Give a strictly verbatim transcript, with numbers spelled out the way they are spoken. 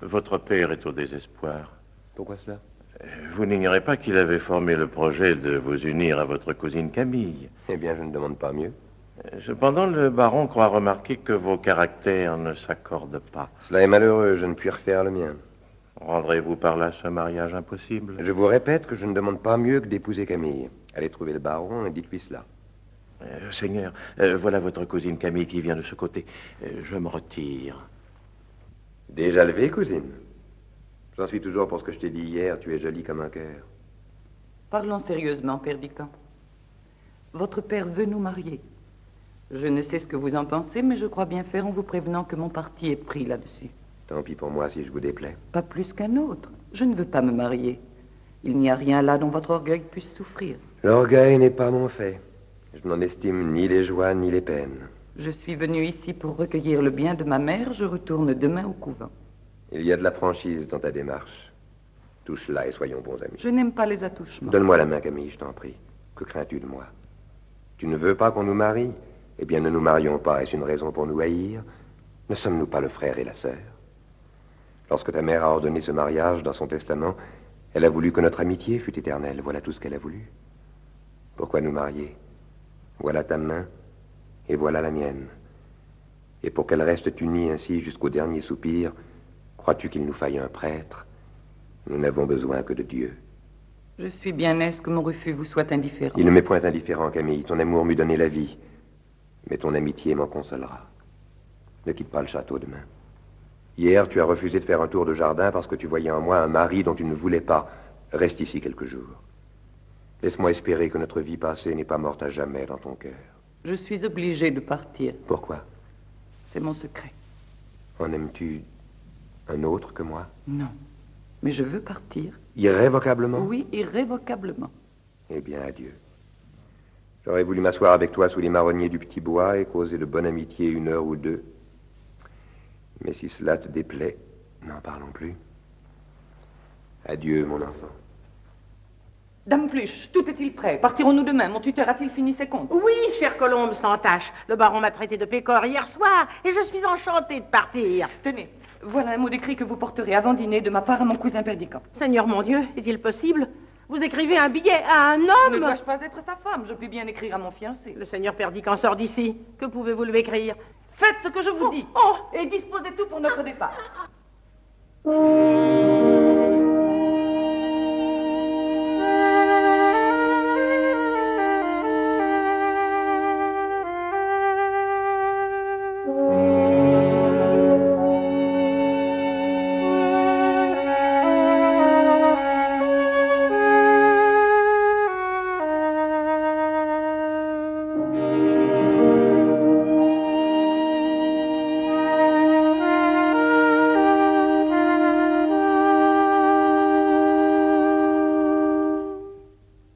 Votre père est au désespoir. Pourquoi cela? Vous n'ignorez pas qu'il avait formé le projet de vous unir à votre cousine Camille. Eh bien, je ne demande pas mieux. Cependant, le baron croit remarquer que vos caractères ne s'accordent pas. Cela est malheureux, je ne puis refaire le mien. Rendrez-vous par là ce mariage impossible? Je vous répète que je ne demande pas mieux que d'épouser Camille. Allez trouver le baron et dites-lui cela. Euh, Seigneur, euh, voilà votre cousine Camille qui vient de ce côté. Euh, je me retire. Déjà levé, cousine? J'en suis toujours pour ce que je t'ai dit hier, tu es jolie comme un cœur. Parlons sérieusement, Père Dican. Votre père veut nous marier. Je ne sais ce que vous en pensez, mais je crois bien faire en vous prévenant que mon parti est pris là-dessus. Tant pis pour moi si je vous déplais. Pas plus qu'un autre. Je ne veux pas me marier. Il n'y a rien là dont votre orgueil puisse souffrir. L'orgueil n'est pas mon fait. Je n'en estime ni les joies ni les peines. Je suis venu ici pour recueillir le bien de ma mère. Je retourne demain au couvent. Il y a de la franchise dans ta démarche. Touche-la et soyons bons amis. Je n'aime pas les attouchements. Donne-moi la main, Camille, je t'en prie. Que crains-tu de moi? Tu ne veux pas qu'on nous marie? Eh bien, ne nous marions pas. Est-ce une raison pour nous haïr? Ne sommes-nous pas le frère et la sœur? Lorsque ta mère a ordonné ce mariage dans son testament, elle a voulu que notre amitié fût éternelle. Voilà tout ce qu'elle a voulu. Pourquoi nous marier? Voilà ta main et voilà la mienne. Et pour qu'elle reste unie ainsi jusqu'au dernier soupir, crois-tu qu'il nous faille un prêtre? Nous n'avons besoin que de Dieu. Je suis bien aise que mon refus vous soit indifférent. Il ne m'est point indifférent, Camille. Ton amour m'eût donné la vie. Mais ton amitié m'en consolera. Ne quitte pas le château demain. Hier, tu as refusé de faire un tour de jardin parce que tu voyais en moi un mari dont tu ne voulais pas. Reste ici quelques jours. Laisse-moi espérer que notre vie passée n'est pas morte à jamais dans ton cœur. Je suis obligée de partir. Pourquoi? C'est mon secret. En aimes-tu un autre que moi? Non. Mais je veux partir. Irrévocablement? Oui, irrévocablement. Eh bien, adieu. J'aurais voulu m'asseoir avec toi sous les marronniers du petit bois et causer de bonne amitié une heure ou deux. Mais si cela te déplaît, n'en parlons plus. Adieu, mon enfant. Dame Pluche, tout est-il prêt? Partirons-nous demain? Mon tuteur a-t-il fini ses comptes? Oui, chère Colombe, sans tâche. Le baron m'a traité de pécore hier soir et je suis enchantée de partir. Tenez, voilà un mot d'écrit que vous porterez avant dîner de ma part à mon cousin Père Dican. Seigneur mon Dieu, est-il possible? Vous écrivez un billet à un homme? Ne dois-je pas être sa femme? Je puis bien écrire à mon fiancé. Le Seigneur Père Dican sort d'ici. Que pouvez-vous lui écrire? Faites ce que je vous dis. Oh, et disposez tout pour notre départ. oh.